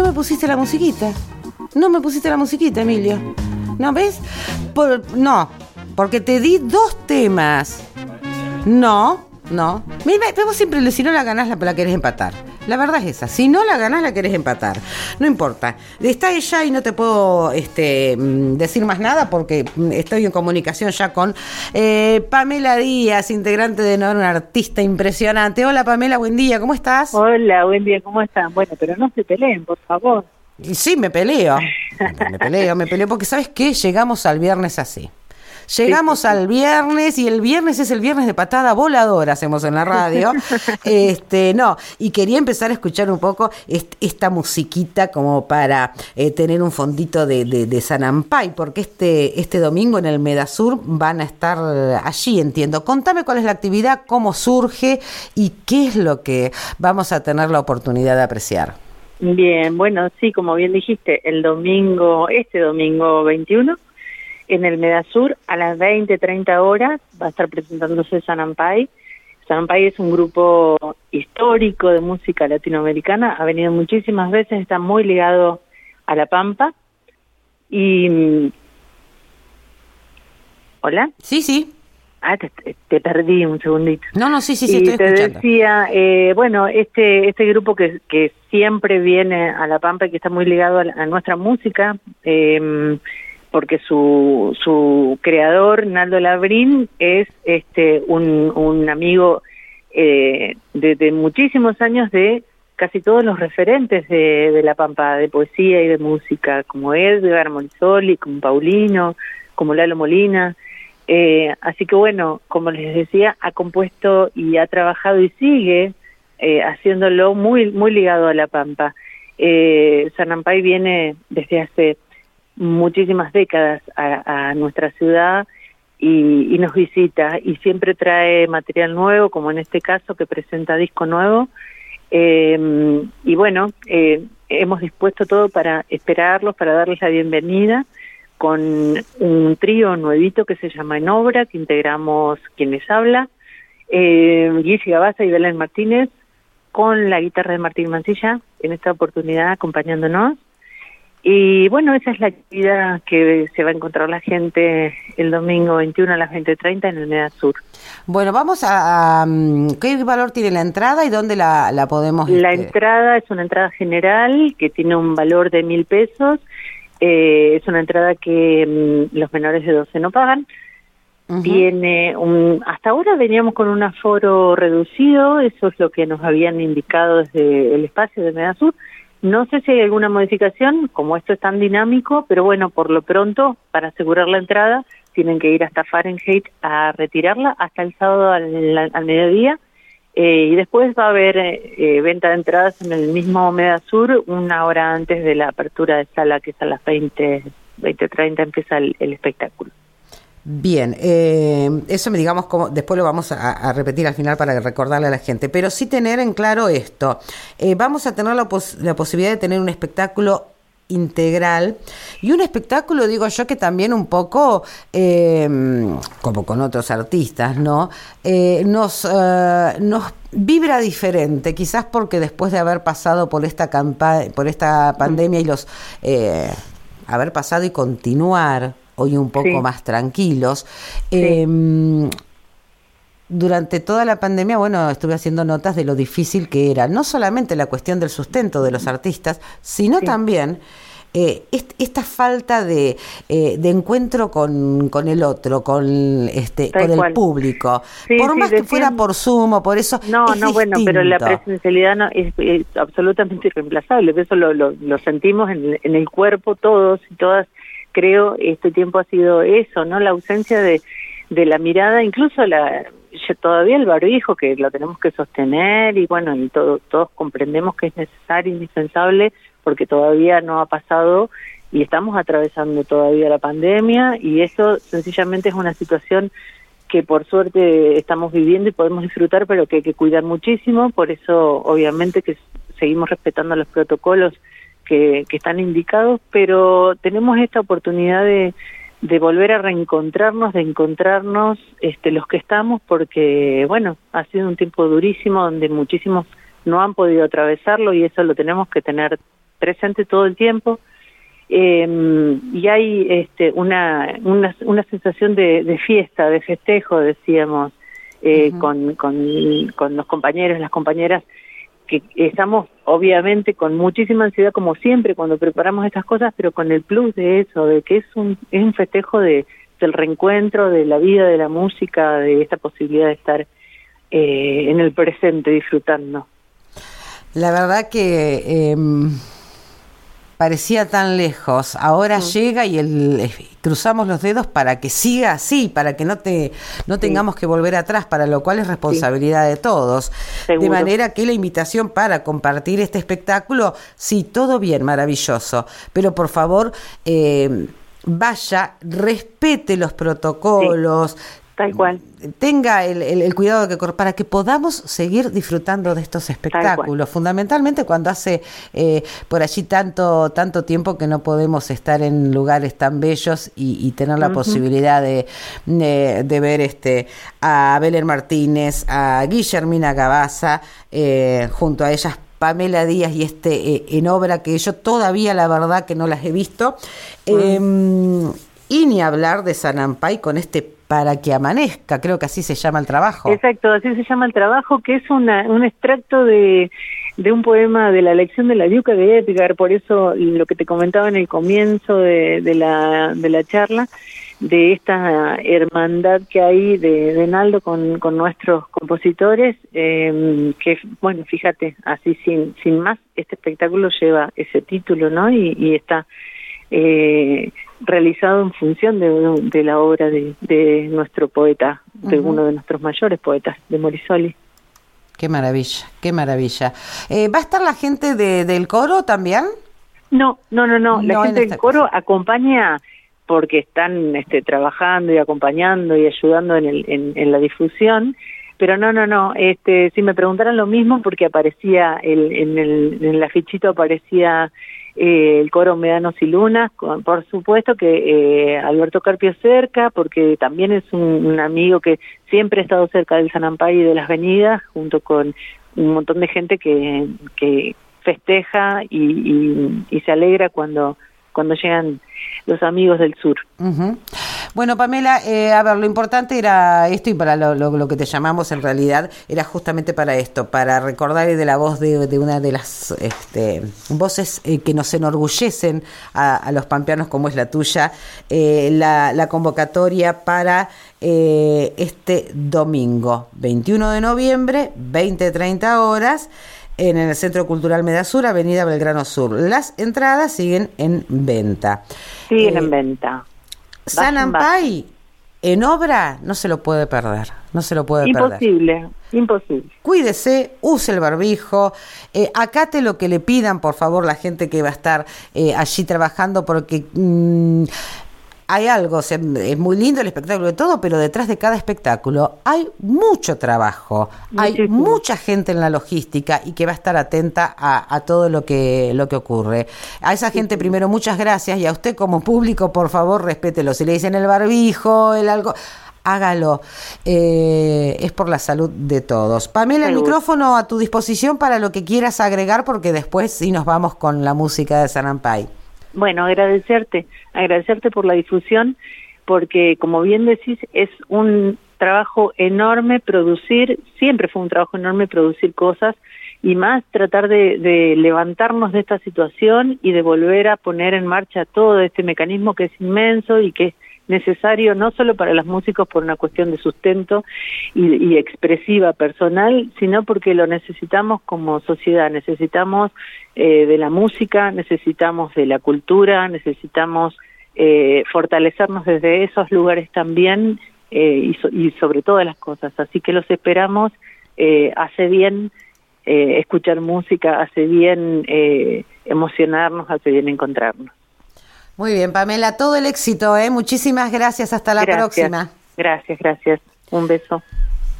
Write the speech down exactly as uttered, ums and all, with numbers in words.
me pusiste la musiquita. No me pusiste la musiquita, Emilio. ¿No ves? Por, no, porque te di dos temas. No, no. Mira, vos siempre, si no la ganás, la, la querés empatar. La verdad es esa. Si no la ganás, la querés empatar. No importa. Está ella y no te puedo este, decir más nada porque estoy en comunicación ya con eh, Pamela Díaz, integrante de Nora, una artista impresionante. Hola, Pamela, buen día. ¿Cómo estás? Hola, buen día. ¿Cómo están? Bueno, pero no se peleen, por favor. Y sí, me peleo. Me peleo, me peleo porque ¿sabes qué? Llegamos al viernes así. Llegamos sí, sí, sí. al viernes y el viernes es el viernes de patada voladora, hacemos en la radio. este No, y quería empezar a escuchar un poco est- esta musiquita como para eh, tener un fondito de, de, de Sanampay, porque este, este domingo en el Medasur van a estar allí, entiendo. Contame cuál es la actividad, cómo surge y qué es lo que vamos a tener la oportunidad de apreciar. Bien, bueno, sí, como bien dijiste, el domingo, este domingo veintiuno, en el Medasur, a las veinte, treinta horas, va a estar presentándose Sanampay. Sanampay es un grupo histórico de música latinoamericana, ha venido muchísimas veces, está muy ligado a La Pampa. Y... ¿Hola? Sí, sí. Ah, te, te perdí un segundito. No, no, sí, sí, sí, y estoy te escuchando. decía, eh, bueno, este este grupo que, que siempre viene a La Pampa y que está muy ligado a, a nuestra música, eh, porque su su creador, Naldo Labrín, es este un, un amigo eh, de, de muchísimos años de casi todos los referentes de, de La Pampa, de poesía y de música, como Edgar Morisoli, como Paulino, como Lalo Molina. Eh, así que bueno, como les decía, ha compuesto y ha trabajado y sigue eh, haciéndolo muy muy ligado a La Pampa. Eh, Sanampay viene desde hace muchísimas décadas a, a nuestra ciudad y, y nos visita y siempre trae material nuevo, como en este caso que presenta disco nuevo. Eh, y bueno, eh, hemos dispuesto todo para esperarlos, para darles la bienvenida, con un trío nuevito que se llama En Obra, que integramos quienes habla, eh, Guisi Gabaza y Belén Martínez, con la guitarra de Martín Mancilla, en esta oportunidad acompañándonos. Y bueno, esa es la actividad que se va a encontrar la gente el domingo veintiuno a las veinte treinta en el Medasur. Bueno, vamos a, a... ¿Qué valor tiene la entrada y dónde la, la podemos...? La este... entrada es una entrada general que tiene un valor de mil pesos. Eh, es una entrada que mmm, los menores de doce no pagan. Uh-huh. Tiene un, hasta ahora veníamos con un aforo reducido, eso es lo que nos habían indicado desde el espacio de Medasur. No sé si hay alguna modificación, como esto es tan dinámico, pero bueno, por lo pronto, para asegurar la entrada, tienen que ir hasta Fahrenheit a retirarla hasta el sábado al, al mediodía. Eh, y después va a haber eh, venta de entradas en el mismo Medasur una hora antes de la apertura de sala, que es a las veinte, veinte treinta empieza el, el espectáculo. Bien, eh, eso me digamos como después lo vamos a, a repetir al final para recordarle a la gente, pero sí tener en claro esto. Eh, vamos a tener la, pos- la posibilidad de tener un espectáculo integral y un espectáculo, digo yo, que también un poco eh, como con otros artistas, ¿no? Eh, nos uh, nos vibra diferente, quizás porque después de haber pasado por esta campa- por esta pandemia y los eh, haber pasado y continuar hoy un poco sí. más tranquilos. Sí. Eh, durante toda la pandemia, bueno, estuve haciendo notas de lo difícil que era, no solamente la cuestión del sustento de los artistas, sino sí. también eh, est- esta falta de, eh, de encuentro con, con el otro, con este Tal con cual. el público. Sí, por sí, más que fuera por Zoom o por eso, No, es no, distinto. Bueno, pero la presencialidad no, es, es absolutamente irreemplazable, eso lo, lo, lo sentimos en, en el cuerpo todos y todas. Creo este tiempo ha sido eso, ¿no? La ausencia de, de la mirada, incluso la todavía el barbijo, que lo tenemos que sostener y bueno, y todo, todos comprendemos que es necesario, indispensable, porque todavía no ha pasado y estamos atravesando todavía la pandemia y eso sencillamente es una situación que por suerte estamos viviendo y podemos disfrutar, pero que hay que cuidar muchísimo, por eso obviamente que seguimos respetando los protocolos Que, que están indicados, pero tenemos esta oportunidad de, de volver a reencontrarnos, de encontrarnos este, los que estamos, porque, bueno, ha sido un tiempo durísimo donde muchísimos no han podido atravesarlo y eso lo tenemos que tener presente todo el tiempo. Eh, y hay este, una, una una sensación de, de fiesta, de festejo, decíamos, eh, uh-huh. con, con, con los compañeros, las compañeras, que estamos obviamente con muchísima ansiedad, como siempre cuando preparamos estas cosas, pero con el plus de eso, de que es un, es un festejo de, del reencuentro, de la vida, de la música, de esta posibilidad de estar eh, en el presente disfrutando. La verdad que... Eh... parecía tan lejos, ahora sí. llega y el, eh, cruzamos los dedos para que siga así, para que no te no tengamos sí. que volver atrás, para lo cual es responsabilidad sí. de todos. Seguro. De manera que la invitación para compartir este espectáculo, sí, todo bien, maravilloso, pero por favor, eh, vaya, respete los protocolos, sí. Tal cual. Tenga el, el, el cuidado de que para que podamos seguir disfrutando de estos espectáculos, fundamentalmente cuando hace eh, por allí tanto tanto tiempo que no podemos estar en lugares tan bellos y, y tener la uh-huh. posibilidad de, de, de ver este a Belén Martínez, a Guillermina Gabaza, eh, junto a ellas Pamela Díaz y este eh, en obra que yo todavía la verdad que no las he visto, uh-huh. eh, y ni hablar de Sanampay con este Para que amanezca, creo que así se llama el trabajo. Exacto, así se llama el trabajo, que es una, un extracto de, de un poema de la lección de la Diuca de Edgar, por eso lo que te comentaba en el comienzo de, de, la, de la charla, de esta hermandad que hay de, de Naldo con, con nuestros compositores, eh, que, bueno, fíjate, así sin, sin más, este espectáculo lleva ese título, ¿no? Y, y está... Eh, realizado en función de, de la obra de, de nuestro poeta, de uh-huh. uno de nuestros mayores poetas, de Morisoli. Qué maravilla, qué maravilla. Eh, ¿Va a estar la gente de, del coro también? No, no, no, no. La no gente del coro cosa. acompaña porque están este, trabajando y acompañando y ayudando en, el, en, en la difusión. Pero no, no, no, este, si me preguntaran lo mismo, porque aparecía, el, en, el, en el afichito aparecía eh, el coro Médanos y Lunas, con, por supuesto que eh, Alberto Carpio cerca, porque también es un, un amigo que siempre ha estado cerca del Sanampay y de las venidas, junto con un montón de gente que, que festeja y, y, y se alegra cuando, cuando llegan los amigos del sur. Uh-huh. Bueno, Pamela, eh, a ver, lo importante era esto y para lo, lo, lo que te llamamos en realidad era justamente para esto, para recordar de la voz de, de una de las este, voces eh, que nos enorgullecen a, a los pampeanos como es la tuya, eh, la, la convocatoria para eh, este domingo, veintiuno de noviembre, veinte treinta horas, en el Centro Cultural Medasur, Avenida Belgrano Sur. Las entradas siguen en venta. Siguen eh, en venta. Sanampay en obra no se lo puede perder, no se lo puede imposible, perder. Imposible, imposible. Cuídese, use el barbijo, eh, acate lo que le pidan, por favor, la gente que va a estar eh, allí trabajando, porque mmm, hay algo, o sea, es muy lindo el espectáculo de todo, pero detrás de cada espectáculo hay mucho trabajo, muchísimo. Hay mucha gente en la logística y que va a estar atenta a, a todo lo que lo que ocurre. A esa gente sí. Primero muchas gracias, y a usted como público, por favor, respételo. Si le dicen el barbijo, el algo, hágalo. Eh, es por la salud de todos. Pamela, el micrófono a tu disposición para lo que quieras agregar, porque después sí nos vamos con la música de Sanampay. Bueno, agradecerte, agradecerte por la difusión, porque como bien decís, es un trabajo enorme producir, siempre fue un trabajo enorme producir cosas, y más tratar de, de levantarnos de esta situación y de volver a poner en marcha todo este mecanismo que es inmenso y que es necesario no solo para los músicos por una cuestión de sustento y, y expresiva personal, sino porque lo necesitamos como sociedad, necesitamos eh, de la música, necesitamos de la cultura, necesitamos eh, fortalecernos desde esos lugares también eh, y, so, y sobre todas las cosas. Así que los esperamos, eh, hace bien eh, escuchar música, hace bien eh, emocionarnos, hace bien encontrarnos. Muy bien, Pamela, todo el éxito, ¿eh? Muchísimas gracias, hasta la gracias, próxima. Gracias, gracias. Un beso.